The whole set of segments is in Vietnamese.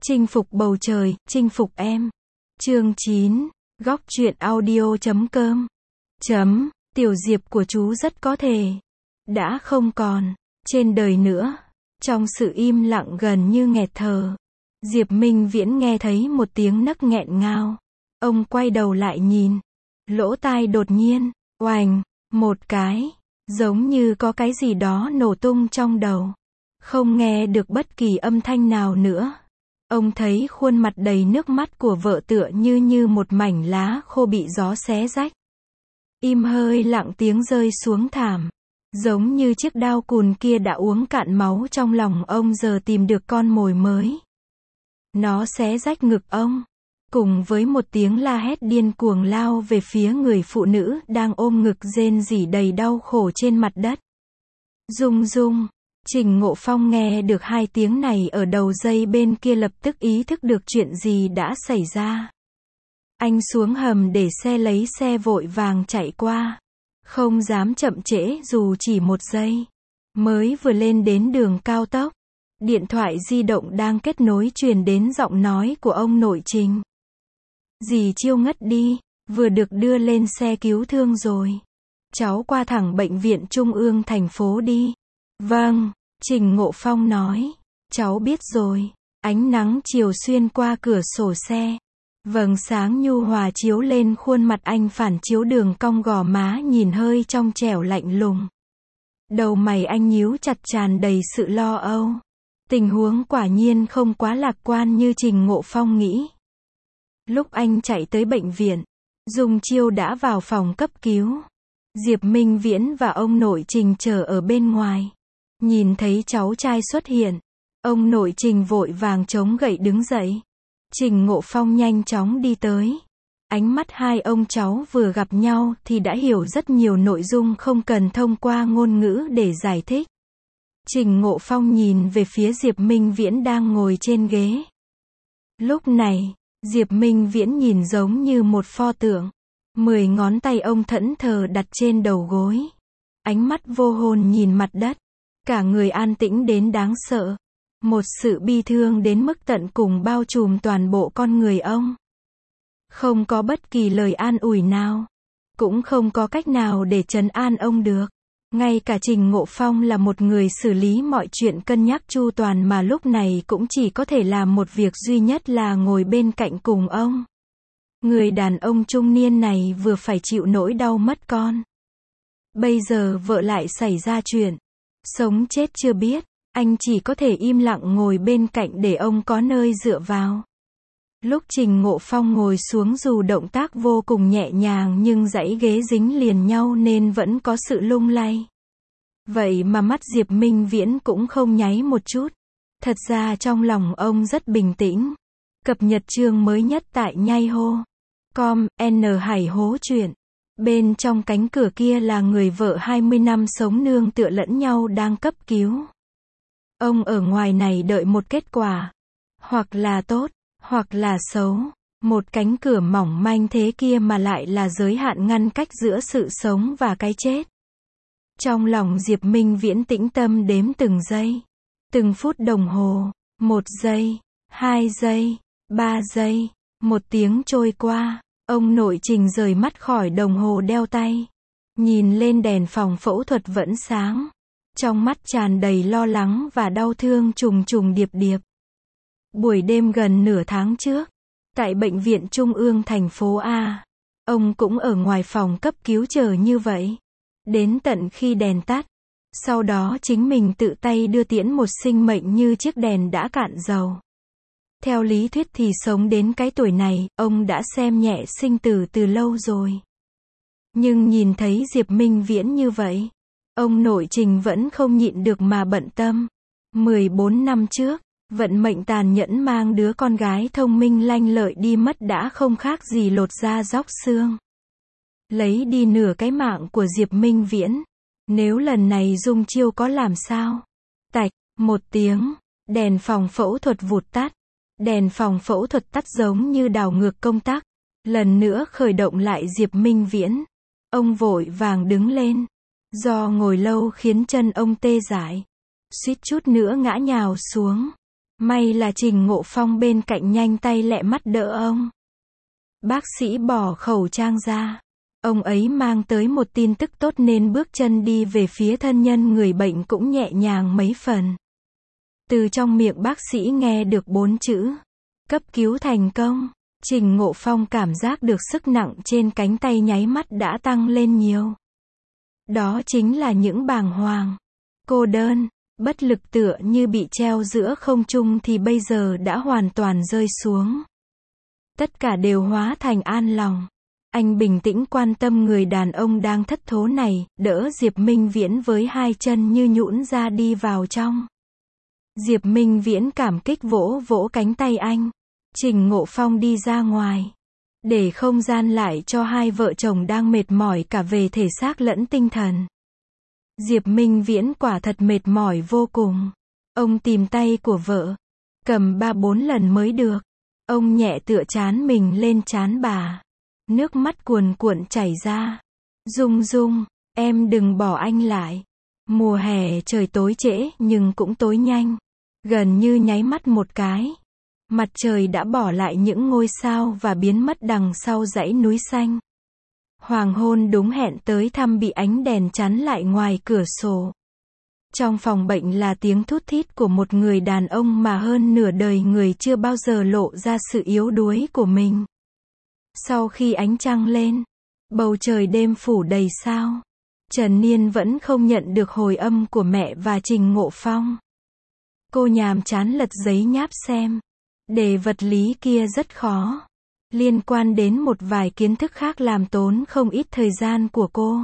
Chinh phục bầu trời, chinh phục em. Chương 9, góc truyện audio.com. Tiểu Diệp của chú rất có thể đã không còn trên đời nữa. Trong sự im lặng gần như nghẹt thở, Diệp Minh Viễn nghe thấy một tiếng nấc nghẹn ngào. Ông quay đầu lại nhìn, lỗ tai đột nhiên oành một cái, giống như có cái gì đó nổ tung trong đầu. Không nghe được bất kỳ âm thanh nào nữa. Ông thấy khuôn mặt đầy nước mắt của vợ tựa như một mảnh lá khô bị gió xé rách. Im hơi lặng tiếng rơi xuống thảm. Giống như chiếc đao cùn kia đã uống cạn máu trong lòng ông giờ tìm được con mồi mới. Nó xé rách ngực ông. Cùng với một tiếng la hét điên cuồng lao về phía người phụ nữ đang ôm ngực rên rỉ đầy đau khổ trên mặt đất. Dung Dung. Trình Ngộ Phong nghe được hai tiếng này ở đầu dây bên kia lập tức ý thức được chuyện gì đã xảy ra. Anh xuống hầm để xe lấy xe vội vàng chạy qua. Không dám chậm trễ dù chỉ một giây. Mới vừa lên đến đường cao tốc. Điện thoại di động đang kết nối truyền đến giọng nói của ông nội Trình. Dì Chiêu ngất đi, vừa được đưa lên xe cứu thương rồi. Cháu qua thẳng bệnh viện Trung ương thành phố đi. Vâng, Trình Ngộ Phong nói. Cháu biết rồi. Ánh nắng chiều xuyên qua cửa sổ xe. Vầng sáng nhu hòa chiếu lên khuôn mặt anh phản chiếu đường cong gò má nhìn hơi trong trẻo lạnh lùng. Đầu mày anh nhíu chặt tràn đầy sự lo âu. Tình huống quả nhiên không quá lạc quan như Trình Ngộ Phong nghĩ. Lúc anh chạy tới bệnh viện, Dung Chiêu đã vào phòng cấp cứu. Diệp Minh Viễn và ông nội Trình chờ ở bên ngoài. Nhìn thấy cháu trai xuất hiện, ông nội Trình vội vàng chống gậy đứng dậy. Trình Ngộ Phong nhanh chóng đi tới. Ánh mắt hai ông cháu vừa gặp nhau thì đã hiểu rất nhiều nội dung không cần thông qua ngôn ngữ để giải thích. Trình Ngộ Phong nhìn về phía Diệp Minh Viễn đang ngồi trên ghế. Lúc này, Diệp Minh Viễn nhìn giống như một pho tượng. 10 ngón tay ông thẫn thờ đặt trên đầu gối. Ánh mắt vô hồn nhìn mặt đất. Cả người an tĩnh đến đáng sợ. Một sự bi thương đến mức tận cùng bao trùm toàn bộ con người ông. Không có bất kỳ lời an ủi nào. Cũng không có cách nào để trấn an ông được. Ngay cả Trình Ngộ Phong là một người xử lý mọi chuyện cân nhắc chu toàn mà lúc này cũng chỉ có thể làm một việc duy nhất là ngồi bên cạnh cùng ông. Người đàn ông trung niên này vừa phải chịu nỗi đau mất con. Bây giờ vợ lại xảy ra chuyện. Sống chết chưa biết, anh chỉ có thể im lặng ngồi bên cạnh để ông có nơi dựa vào. Lúc Trình Ngộ Phong ngồi xuống dù động tác vô cùng nhẹ nhàng nhưng dãy ghế dính liền nhau nên vẫn có sự lung lay. Vậy mà mắt Diệp Minh Viễn cũng không nháy một chút. Thật ra trong lòng ông rất bình tĩnh. Cập nhật chương mới nhất tại nhaiho.com, Hải hố chuyện. Bên trong cánh cửa kia là người vợ 20 năm sống nương tựa lẫn nhau đang cấp cứu. Ông ở ngoài này đợi một kết quả. Hoặc là tốt, hoặc là xấu. Một cánh cửa mỏng manh thế kia mà lại là giới hạn ngăn cách giữa sự sống và cái chết. Trong lòng Diệp Minh Viễn tĩnh tâm đếm từng giây. Từng phút đồng hồ. 1 giây, 2 giây, 3 giây. 1 tiếng trôi qua. Ông nội Trình rời mắt khỏi đồng hồ đeo tay. Nhìn lên đèn phòng phẫu thuật vẫn sáng. Trong mắt tràn đầy lo lắng và đau thương trùng trùng điệp điệp. Buổi đêm gần nửa tháng trước, tại bệnh viện Trung ương thành phố A, ông cũng ở ngoài phòng cấp cứu chờ như vậy. Đến tận khi đèn tắt, sau đó chính mình tự tay đưa tiễn một sinh mệnh như chiếc đèn đã cạn dầu. Theo lý thuyết thì sống đến cái tuổi này, ông đã xem nhẹ sinh tử từ lâu rồi. Nhưng nhìn thấy Diệp Minh Viễn như vậy, ông nội Trình vẫn không nhịn được mà bận tâm. 14 năm trước, vận mệnh tàn nhẫn mang đứa con gái thông minh lanh lợi đi mất đã không khác gì lột da róc xương. Lấy đi nửa cái mạng của Diệp Minh Viễn. Nếu lần này Dung Chiêu có làm sao? Tạch, một tiếng, đèn phòng phẫu thuật vụt tắt. Đèn phòng phẫu thuật tắt giống như đảo ngược công tắc. Lần nữa khởi động lại Diệp Minh Viễn. Ông vội vàng đứng lên. Do ngồi lâu khiến chân ông tê dại. Suýt chút nữa ngã nhào xuống. May là Trình Ngộ Phong bên cạnh nhanh tay lẹ mắt đỡ ông. Bác sĩ bỏ khẩu trang ra. Ông ấy mang tới một tin tức tốt nên bước chân đi về phía thân nhân người bệnh cũng nhẹ nhàng mấy phần. Từ trong miệng bác sĩ nghe được 4 chữ. Cấp cứu thành công. Trình Ngộ Phong cảm giác được sức nặng trên cánh tay nháy mắt đã tăng lên nhiều. Đó chính là những bàng hoàng, cô đơn, bất lực tựa như bị treo giữa không trung thì bây giờ đã hoàn toàn rơi xuống. Tất cả đều hóa thành an lòng. Anh bình tĩnh quan tâm người đàn ông đang thất thố này, đỡ Diệp Minh Viễn với hai chân như nhũn ra đi vào trong. Diệp Minh Viễn cảm kích vỗ vỗ cánh tay anh. Trình Ngộ Phong đi ra ngoài, để không gian lại cho hai vợ chồng đang mệt mỏi cả về thể xác lẫn tinh thần. Diệp Minh Viễn quả thật mệt mỏi vô cùng. Ông tìm tay của vợ, cầm 3-4 lần mới được. Ông nhẹ tựa trán mình lên trán bà. Nước mắt cuồn cuộn chảy ra. Dung Dung, em đừng bỏ anh lại. Mùa hè trời tối trễ nhưng cũng tối nhanh. Gần như nháy mắt một cái. Mặt trời đã bỏ lại những ngôi sao và biến mất đằng sau dãy núi xanh. Hoàng hôn đúng hẹn tới thăm bị ánh đèn chắn lại ngoài cửa sổ. Trong phòng bệnh là tiếng thút thít của một người đàn ông mà hơn nửa đời người chưa bao giờ lộ ra sự yếu đuối của mình. Sau khi ánh trăng lên, bầu trời đêm phủ đầy sao. Trần Niên vẫn không nhận được hồi âm của mẹ và Trình Ngộ Phong. Cô nhàm chán lật giấy nháp xem. Đề vật lý kia rất khó. Liên quan đến một vài kiến thức khác làm tốn không ít thời gian của cô.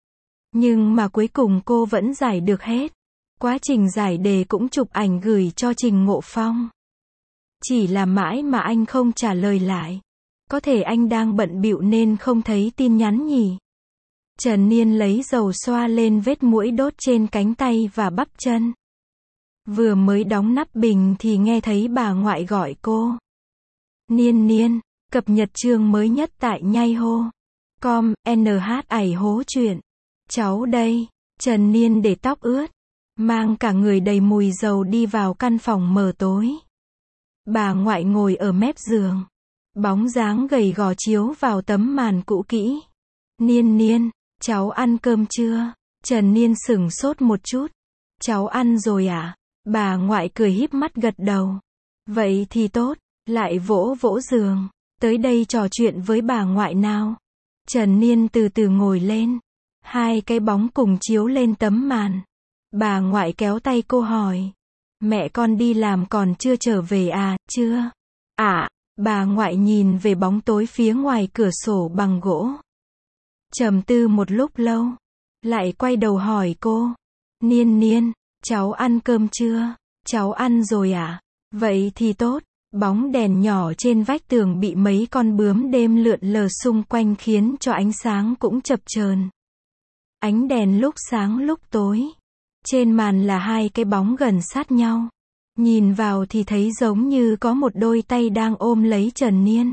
Nhưng mà cuối cùng cô vẫn giải được hết. Quá trình giải đề cũng chụp ảnh gửi cho Trình Ngộ Phong. Chỉ là mãi mà anh không trả lời lại. Có thể anh đang bận bịu nên không thấy tin nhắn nhỉ. Trần Niên lấy dầu xoa lên vết muỗi đốt trên cánh tay và bắp chân. Vừa mới đóng nắp bình thì nghe thấy bà ngoại gọi cô. Niên Niên, cập nhật chương mới nhất tại nhai hô. Com, NH ảy hố chuyện. Cháu đây. Trần Niên để tóc ướt, mang cả người đầy mùi dầu đi vào căn phòng mờ tối. Bà ngoại ngồi ở mép giường. Bóng dáng gầy gò chiếu vào tấm màn cũ kỹ. Niên Niên, cháu ăn cơm chưa? Trần Niên sửng sốt một chút. Cháu ăn rồi à? Bà ngoại cười híp mắt gật đầu. Vậy thì tốt, lại vỗ vỗ giường. Tới đây trò chuyện với bà ngoại nào. Trần Niên từ từ ngồi lên. Hai cái bóng cùng chiếu lên tấm màn. Bà ngoại kéo tay cô hỏi. Mẹ con đi làm còn chưa trở về à? Chưa. À, bà ngoại nhìn về bóng tối phía ngoài cửa sổ bằng gỗ. Trầm tư một lúc lâu. Lại quay đầu hỏi cô. Niên Niên, cháu ăn cơm chưa? Cháu ăn rồi à? Vậy thì tốt. Bóng đèn nhỏ trên vách tường bị mấy con bướm đêm lượn lờ xung quanh khiến cho ánh sáng cũng chập chờn. Ánh đèn lúc sáng lúc tối. Trên màn là hai cái bóng gần sát nhau. Nhìn vào thì thấy giống như có một đôi tay đang ôm lấy Trần Niên.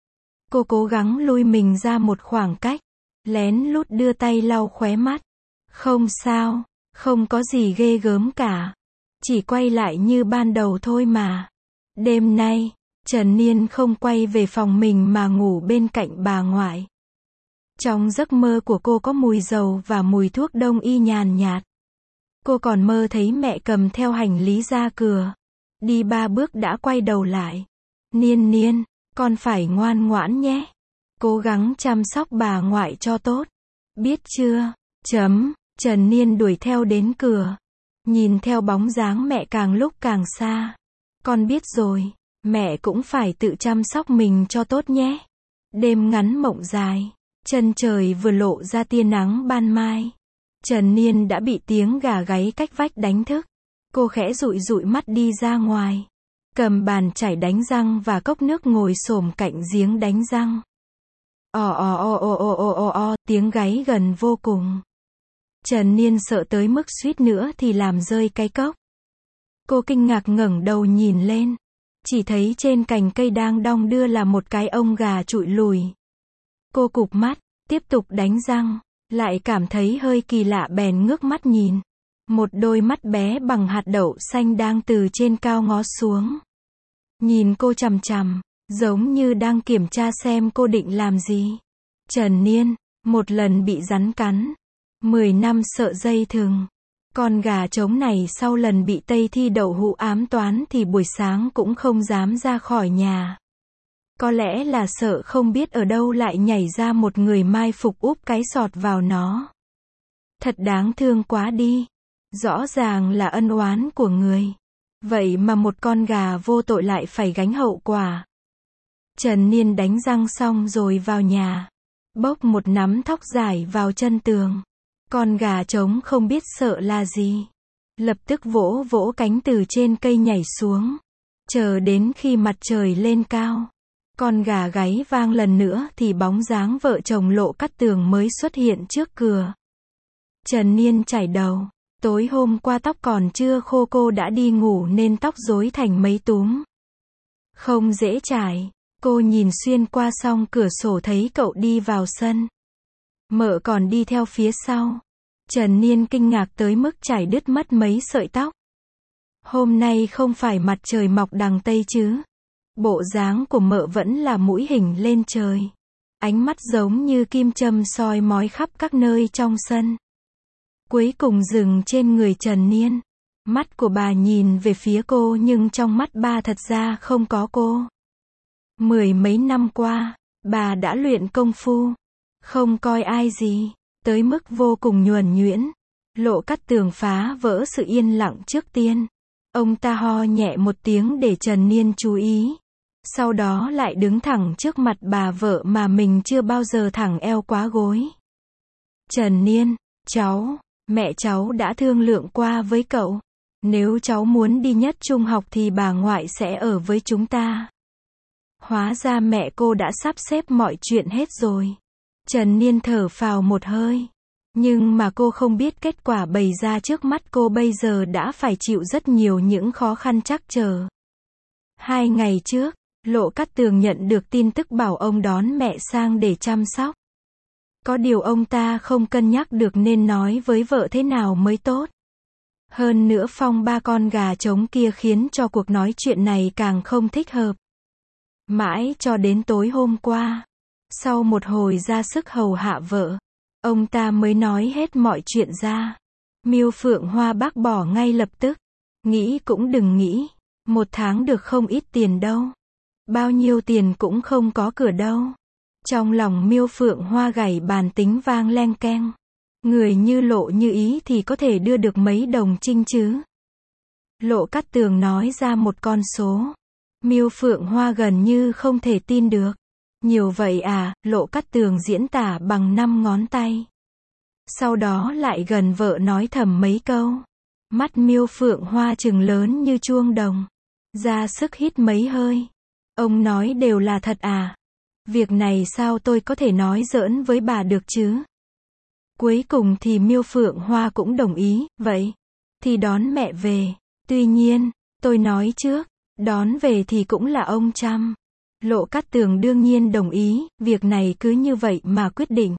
Cô cố gắng lui mình ra một khoảng cách. Lén lút đưa tay lau khóe mắt. Không sao, không có gì ghê gớm cả. Chỉ quay lại như ban đầu thôi mà. Đêm nay, Trần Niên không quay về phòng mình mà ngủ bên cạnh bà ngoại. Trong giấc mơ của cô có mùi dầu và mùi thuốc đông y nhàn nhạt. Cô còn mơ thấy mẹ cầm theo hành lý ra cửa. Đi 3 bước đã quay đầu lại. Niên Niên, con phải ngoan ngoãn nhé. Cố gắng chăm sóc bà ngoại cho tốt. Biết chưa? Trần Niên đuổi theo đến cửa. Nhìn theo bóng dáng mẹ càng lúc càng xa. Con biết rồi, mẹ cũng phải tự chăm sóc mình cho tốt nhé. Đêm ngắn mộng dài, chân trời vừa lộ ra tia nắng ban mai. Trần Niên đã bị tiếng gà gáy cách vách đánh thức. Cô khẽ dụi dụi mắt đi ra ngoài. Cầm bàn chải đánh răng và cốc nước ngồi xổm cạnh giếng đánh răng. Tiếng gáy gần vô cùng. Trần Niên sợ tới mức suýt nữa thì làm rơi cái cốc. Cô kinh ngạc ngẩng đầu nhìn lên. Chỉ thấy trên cành cây đang đong đưa là một cái ông gà trụi lùi. Cô cụp mắt, tiếp tục đánh răng. Lại cảm thấy hơi kỳ lạ bèn ngước mắt nhìn. Một đôi mắt bé bằng hạt đậu xanh đang từ trên cao ngó xuống. Nhìn cô chằm chằm, giống như đang kiểm tra xem cô định làm gì. Trần Niên, một lần bị rắn cắn, 10 năm sợ dây thừng. Con gà trống này sau lần bị Tây thi đậu hũ ám toán thì buổi sáng cũng không dám ra khỏi nhà. Có lẽ là sợ không biết ở đâu lại nhảy ra một người mai phục úp cái sọt vào nó. Thật đáng thương quá đi. Rõ ràng là ân oán của người. Vậy mà một con gà vô tội lại phải gánh hậu quả. Trần Niên đánh răng xong rồi vào nhà. Bốc một nắm thóc dài vào chân tường. Con gà trống không biết sợ là gì. Lập tức vỗ vỗ cánh từ trên cây nhảy xuống. Chờ đến khi mặt trời lên cao. Con gà gáy vang lần nữa thì bóng dáng vợ chồng Lộ Cát Tường mới xuất hiện trước cửa. Trần Niên chải đầu. Tối hôm qua tóc còn chưa khô cô đã đi ngủ nên tóc rối thành mấy túm. Không dễ chải. Cô nhìn xuyên qua song cửa sổ thấy cậu đi vào sân. Mợ còn đi theo phía sau. Trần Niên kinh ngạc tới mức chải đứt mất mấy sợi tóc. Hôm nay không phải mặt trời mọc đằng Tây chứ. Bộ dáng của mợ vẫn là mũi hình lên trời. Ánh mắt giống như kim châm soi mói khắp các nơi trong sân. Cuối cùng dừng trên người Trần Niên. Mắt của bà nhìn về phía cô nhưng trong mắt bà thật ra không có cô. 10 mấy năm qua, bà đã luyện công phu. Không coi ai gì. Tới mức vô cùng nhuần nhuyễn. Lộ Cát Tường phá vỡ sự yên lặng trước tiên. Ông ta ho nhẹ một tiếng để Trần Niên chú ý. Sau đó lại đứng thẳng trước mặt bà vợ mà mình chưa bao giờ thẳng eo quá gối. Trần Niên, cháu, mẹ cháu đã thương lượng qua với cậu. Nếu cháu muốn đi nhất trung học thì bà ngoại sẽ ở với chúng ta. Hóa ra mẹ cô đã sắp xếp mọi chuyện hết rồi. Trần Niên thở phào một hơi. Nhưng mà cô không biết kết quả bày ra trước mắt cô bây giờ đã phải chịu rất nhiều những khó khăn trắc trở. 2 ngày trước, Lộ Cát Tường nhận được tin tức bảo ông đón mẹ sang để chăm sóc. Có điều ông ta không cân nhắc được nên nói với vợ thế nào mới tốt. Hơn nữa phong ba con gà trống kia khiến cho cuộc nói chuyện này càng không thích hợp. Mãi cho đến tối hôm qua, sau một hồi ra sức hầu hạ vợ, ông ta mới nói hết mọi chuyện ra. Miêu Phượng Hoa bác bỏ ngay lập tức. Nghĩ cũng đừng nghĩ. 1 tháng được không ít tiền đâu. Bao nhiêu tiền cũng không có cửa đâu. Trong lòng Miêu Phượng Hoa gảy bàn tính vang leng keng. Người như Lộ Như Ý thì có thể đưa được mấy đồng trinh chứ. Lộ Cát Tường nói ra một con số. Miêu Phượng Hoa gần như không thể tin được. Nhiều vậy à, Lộ Cát Tường diễn tả bằng 5 ngón tay. Sau đó lại gần vợ nói thầm mấy câu. Mắt Miêu Phượng Hoa trừng lớn như chuông đồng. Ra sức hít mấy hơi. Ông nói đều là thật à? Việc này sao tôi có thể nói giỡn với bà được chứ? Cuối cùng thì Miêu Phượng Hoa cũng đồng ý, vậy thì đón mẹ về. Tuy nhiên, tôi nói trước, đón về thì cũng là ông chăm. Lộ Cát Tường đương nhiên đồng ý, việc này cứ như vậy mà quyết định.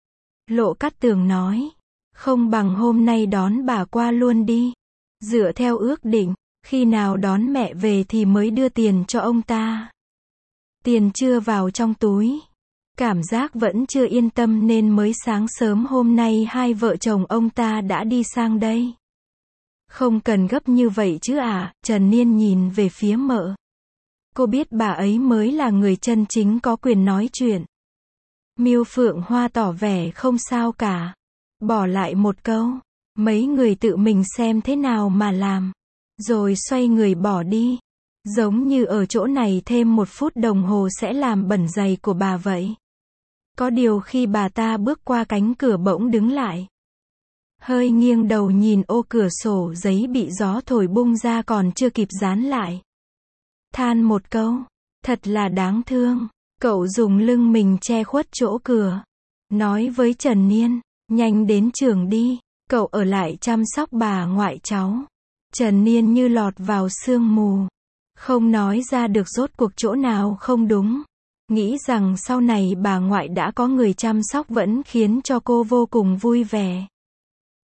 Lộ Cát Tường nói, không bằng hôm nay đón bà qua luôn đi. Dựa theo ước định, khi nào đón mẹ về thì mới đưa tiền cho ông ta. Tiền chưa vào trong túi. Cảm giác vẫn chưa yên tâm nên mới sáng sớm hôm nay hai vợ chồng ông ta đã đi sang đây. Không cần gấp như vậy chứ à, Trần Niên nhìn về phía mợ. Cô biết bà ấy mới là người chân chính có quyền nói chuyện. Miêu Phượng Hoa tỏ vẻ không sao cả. Bỏ lại một câu, mấy người tự mình xem thế nào mà làm. Rồi xoay người bỏ đi. Giống như ở chỗ này thêm 1 phút đồng hồ sẽ làm bẩn giày của bà vậy. Có điều khi bà ta bước qua cánh cửa bỗng đứng lại. Hơi nghiêng đầu nhìn ô cửa sổ giấy bị gió thổi bung ra còn chưa kịp dán lại. Than một câu, thật là đáng thương. Cậu dùng lưng mình che khuất chỗ cửa. Nói với Trần Niên, nhanh đến trường đi, cậu ở lại chăm sóc bà ngoại cháu. Trần Niên như lọt vào sương mù. Không nói ra được rốt cuộc chỗ nào không đúng. Nghĩ rằng sau này bà ngoại đã có người chăm sóc vẫn khiến cho cô vô cùng vui vẻ.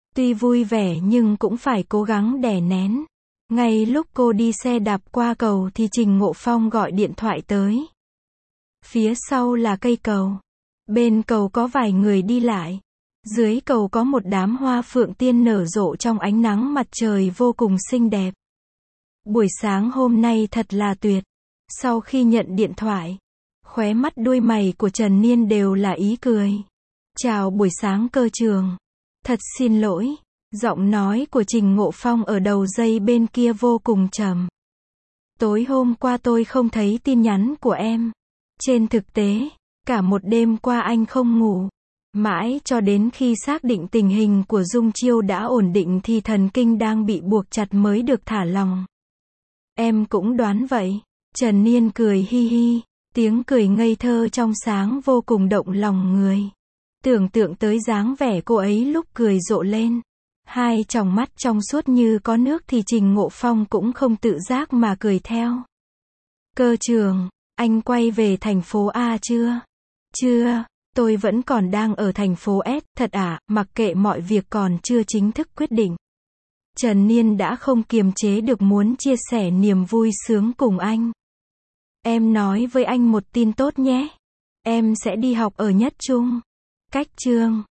Tuy vui vẻ nhưng cũng phải cố gắng đè nén. Ngay lúc cô đi xe đạp qua cầu thì Trình Ngộ Phong gọi điện thoại tới. Phía sau là cây cầu. Bên cầu có vài người đi lại. Dưới cầu có một đám hoa phượng tiên nở rộ trong ánh nắng mặt trời vô cùng xinh đẹp. Buổi sáng hôm nay thật là tuyệt. Sau khi nhận điện thoại, khóe mắt đuôi mày của Trần Niên đều là ý cười. Chào buổi sáng Cơ Trường. Thật xin lỗi. Giọng nói của Trình Ngộ Phong ở đầu dây bên kia vô cùng trầm. Tối hôm qua tôi không thấy tin nhắn của em. Trên thực tế, cả một đêm qua anh không ngủ. Mãi cho đến khi xác định tình hình của Dung Chiêu đã ổn định thì thần kinh đang bị buộc chặt mới được thả lỏng. Em cũng đoán vậy. Trần Niên cười hi hi. Tiếng cười ngây thơ trong sáng vô cùng động lòng người. Tưởng tượng tới dáng vẻ cô ấy lúc cười rộ lên. Hai tròng mắt trong suốt như có nước thì Trình Ngộ Phong cũng không tự giác mà cười theo. Cơ Trường, anh quay về thành phố A chưa? Chưa, tôi vẫn còn đang ở thành phố S, thật à, mặc kệ mọi việc còn chưa chính thức quyết định. Trần Niên đã không kiềm chế được muốn chia sẻ niềm vui sướng cùng anh. Em nói với anh một tin tốt nhé. Em sẽ đi học ở Nhất Trung. Cách Chương